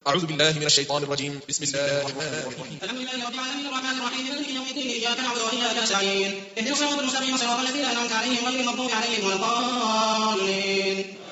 أعوذ بالله من الشيطان الرجيم. بسم الله الرحمن الرحيم. الحمد لله رب العالمين الرحمن الرحيم مالك يوم الدين إياك نعبد وإياك نستعين اهدنا الصراط المستقيم صراط الذين أنعمت عليهم غير المغضوب عليهم ولا الضالين